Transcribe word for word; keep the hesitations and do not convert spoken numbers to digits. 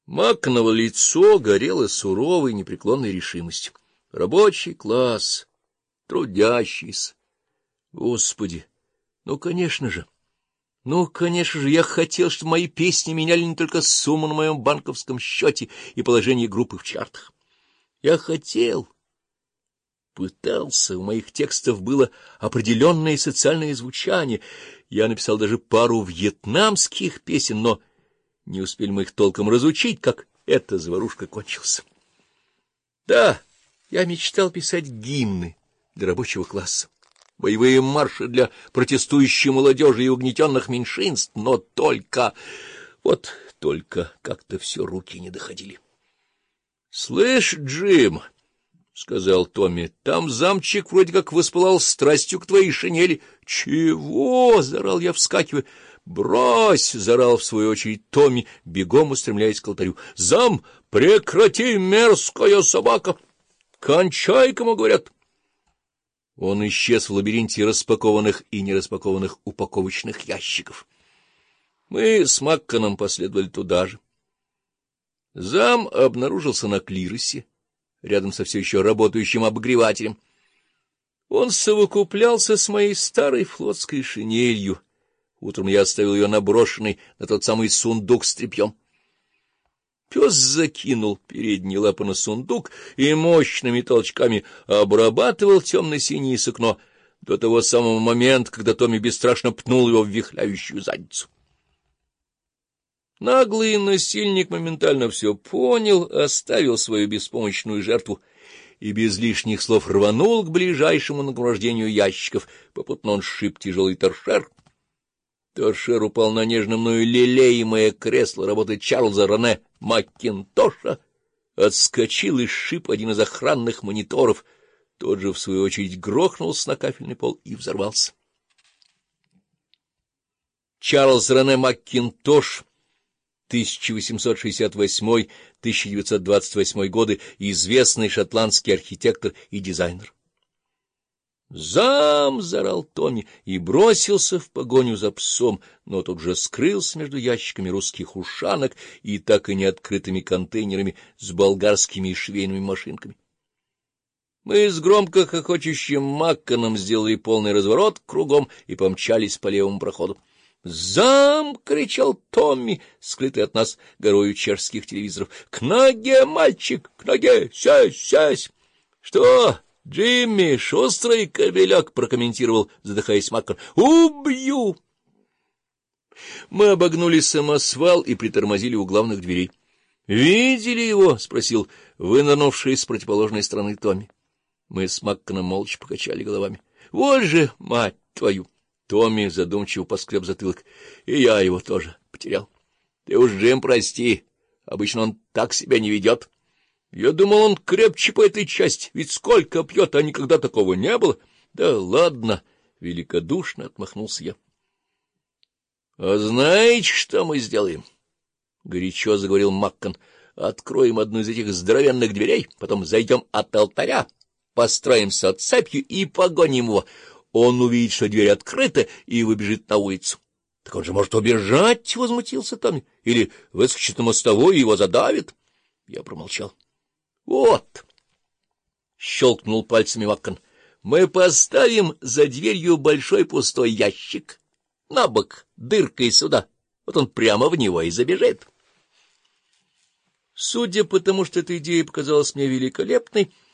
Макконово лицо горело суровой непреклонной решимостью. Рабочий класс, трудящийся. Господи, ну, конечно же, ну, конечно же, я хотел, чтобы мои песни меняли не только сумму на моем банковском счете и положение группы в чартах. Я хотел, пытался, у моих текстов было определенное социальное звучание. Я написал даже пару вьетнамских песен, но не успели мы их толком разучить, как эта заварушка кончилась. Да, я мечтал писать гимны для рабочего класса, боевые марши для протестующей молодежи и угнетенных меньшинств, но только, вот только как-то все руки не доходили. — Слышь, Джим, — сказал Томми, — там замчик вроде как воспылал страстью к твоей шинели. — Чего? — заорал я, вскакивая. — Брось! — заорал в свою очередь Томми, бегом устремляясь к алтарю. — Зам, прекрати, мерзкая собака! Кончай, кому говорят! Он исчез в лабиринте распакованных и нераспакованных упаковочных ящиков. Мы с Макконом последовали туда же. Зам обнаружился на клиросе, рядом со все еще работающим обогревателем. Он совокуплялся с моей старой флотской шинелью. Утром я оставил ее наброшенной на тот самый сундук с тряпьем. Пес закинул передние лапы на сундук и мощными толчками обрабатывал темно-синее сукно до того самого момента, когда Томми бесстрашно пнул его в вихляющую задницу. Наглый насильник моментально все понял, оставил свою беспомощную жертву и без лишних слов рванул к ближайшему нагромождению ящиков. Попутно он сшиб тяжелый торшер. Торшер упал на нежно мною лелеемое кресло работы Чарльза Рене Маккинтоша, отскочил и сшиб один из охранных мониторов. Тот же, в свою очередь, грохнулся на кафельный пол и взорвался. Чарльз Рене Маккинтош, тысяча восемьсот шестьдесят восьмой — тысяча девятьсот двадцать восьмой годы, известный шотландский архитектор и дизайнер. «Зам!» — заорал Томми и бросился в погоню за псом, но тут же скрылся между ящиками русских ушанок и так и неоткрытыми контейнерами с болгарскими и швейными машинками. Мы с громко хохочущим Макконом сделали полный разворот кругом и помчались по левому проходу. «Зам!» — кричал Томми, скрытый от нас горою чешских телевизоров. «К ноге, мальчик! К ноге! Сядь, сядь!» «Что?» «Джимми, шустрый кобелек», — прокомментировал, задыхаясь Маккон. «Убью!» Мы обогнули самосвал и притормозили у главных дверей. «Видели его?» — спросил вынырнувший с противоположной стороны Томми. Мы с Макконом молча покачали головами. «Вот же, мать твою!» Томми задумчиво поскреб затылок. «И я его тоже потерял. Ты уж, Джим, прости, обычно он так себя не ведет». Я думал, он крепче по этой части, ведь сколько пьет, а никогда такого не было. Да ладно, великодушно отмахнулся я. — А знаете, что мы сделаем? — горячо заговорил Маккон. — Откроем одну из этих здоровенных дверей, потом зайдем от алтаря, построимся цепью и погоним его. Он увидит, что дверь открыта, и выбежит на улицу. — Так он же может убежать, — возмутился Томми, — или выскочит на мостовую и его задавит. Я промолчал. «Вот!» — щелкнул пальцами Маккон. «Мы поставим за дверью большой пустой ящик, на бок, дыркой сюда. Вот он прямо в него и забежит». Судя по тому, что эта идея показалась мне великолепной,